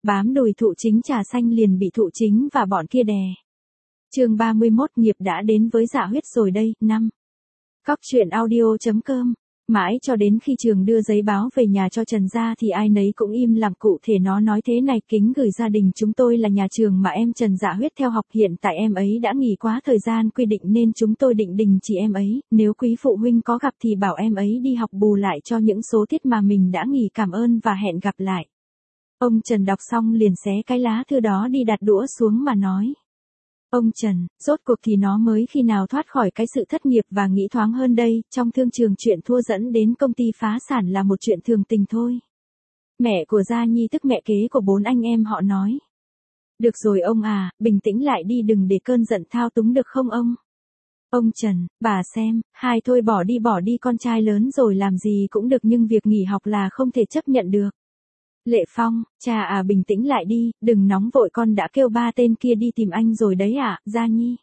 bám đùi thụ chính trà xanh liền bị thụ chính và bọn kia đè. Chương 31 nghiệp đã đến với Dạ Huyết rồi đây, 5. Cóc truyện audio.com. Mãi cho đến khi trường đưa giấy báo về nhà cho Trần gia thì ai nấy cũng im lặng. Cụ thể nó nói thế này: kính gửi gia đình chúng tôi là nhà trường mà em Trần Dạ Huyết theo học, hiện tại em ấy đã nghỉ quá thời gian quy định nên chúng tôi định đình chỉ em ấy, nếu quý phụ huynh có gặp thì bảo em ấy đi học bù lại cho những số tiết mà mình đã nghỉ, cảm ơn và hẹn gặp lại. Ông Trần đọc xong liền xé cái lá thư đó đi, đặt đũa xuống mà nói: ông Trần, rốt cuộc thì nó mới khi nào thoát khỏi cái sự thất nghiệp và nghĩ thoáng hơn đây, trong thương trường chuyện thua dẫn đến công ty phá sản là một chuyện thường tình thôi. Mẹ của Gia Nhi tức mẹ kế của 4 anh em họ nói: được rồi ông à, bình tĩnh lại đi, đừng để cơn giận thao túng được không ông? Ông Trần, bà xem, thôi bỏ đi, con trai lớn rồi làm gì cũng được nhưng việc nghỉ học là không thể chấp nhận được. Lệ Phong, cha à, bình tĩnh lại đi, đừng nóng vội, con đã kêu 3 tên kia đi tìm anh rồi đấy ạ. Gia Nhi.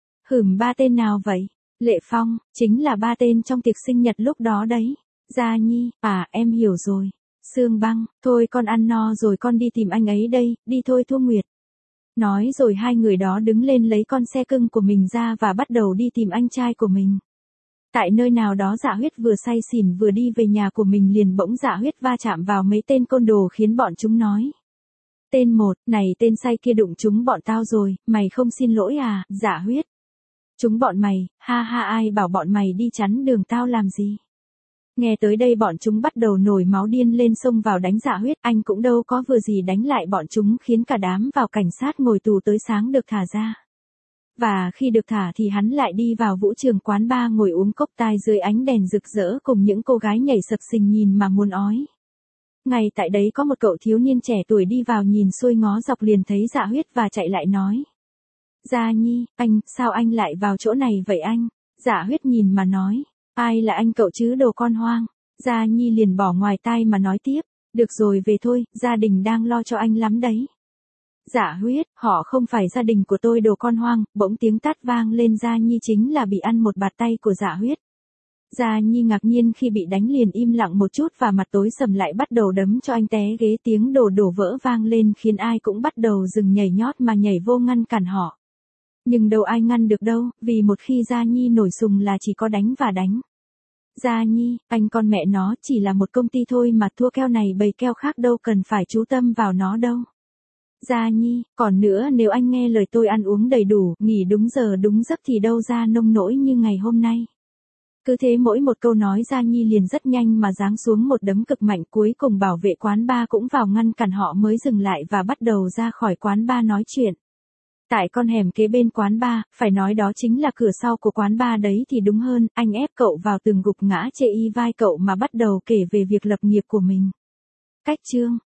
3 tên nào vậy? Lệ Phong, chính là 3 tên trong tiệc sinh nhật lúc đó đấy. Gia Nhi, em hiểu rồi. Sương Băng, thôi con ăn no rồi, con đi tìm anh ấy đây, đi thôi Thu Nguyệt. Nói rồi hai người đó đứng lên lấy con xe cưng của mình ra và bắt đầu đi tìm anh trai của mình. Tại nơi nào đó Dạ Huyết vừa say xỉn vừa đi về nhà của mình liền bỗng Dạ Huyết va chạm vào mấy tên côn đồ khiến bọn chúng nói: tên 1, này tên say kia đụng chúng bọn tao rồi, mày không xin lỗi à? Dạ Huyết. Chúng bọn mày, ha ha, ai bảo bọn mày đi chắn đường tao làm gì? Nghe tới đây bọn chúng bắt đầu nổi máu điên lên xông vào đánh Dạ Huyết, anh cũng đâu có vừa gì đánh lại bọn chúng, khiến cả đám vào cảnh sát ngồi tù tới sáng được thả ra. Và khi được thả thì hắn lại đi vào vũ trường quán bar ngồi uống cốc tai dưới ánh đèn rực rỡ cùng những cô gái nhảy sập sình nhìn mà muốn ói. Ngay tại đấy có một cậu thiếu niên trẻ tuổi đi vào nhìn xuôi ngó dọc liền thấy Dạ Huyết và chạy lại nói: Gia Nhi, anh, sao anh lại vào chỗ này vậy anh? Dạ Huyết nhìn mà nói: ai là anh cậu chứ, đồ con hoang. Gia Nhi liền bỏ ngoài tai mà nói tiếp: được rồi, về thôi, gia đình đang lo cho anh lắm đấy. Dạ Huyết, họ không phải gia đình của tôi, đồ con hoang. Bỗng tiếng tát vang lên, Gia Nhi chính là bị ăn một bạt tay của Dạ Huyết. Gia Nhi ngạc nhiên khi bị đánh liền im lặng một chút và mặt tối sầm lại bắt đầu đấm cho anh té ghế, tiếng đổ vỡ vang lên khiến ai cũng bắt đầu dừng nhảy nhót mà nhảy vô ngăn cản họ. Nhưng đâu ai ngăn được đâu, vì một khi Gia Nhi nổi sùng là chỉ có đánh và đánh. Gia Nhi, anh con mẹ nó, chỉ là một công ty thôi mà, thua keo này bầy keo khác đâu cần phải chú tâm vào nó đâu. Gia Nhi, còn nữa, nếu anh nghe lời tôi, ăn uống đầy đủ, nghỉ đúng giờ đúng giấc thì đâu ra nông nỗi như ngày hôm nay. Cứ thế mỗi một câu nói Gia Nhi liền rất nhanh mà giáng xuống một đấm cực mạnh, cuối cùng bảo vệ quán bar cũng vào ngăn cản họ mới dừng lại và bắt đầu ra khỏi quán bar nói chuyện. Tại con hẻm kế bên quán bar, phải nói đó chính là cửa sau của quán bar đấy thì đúng hơn, anh ép cậu vào tường gục ngã chê y vai cậu mà bắt đầu kể về việc lập nghiệp của mình. Cách chương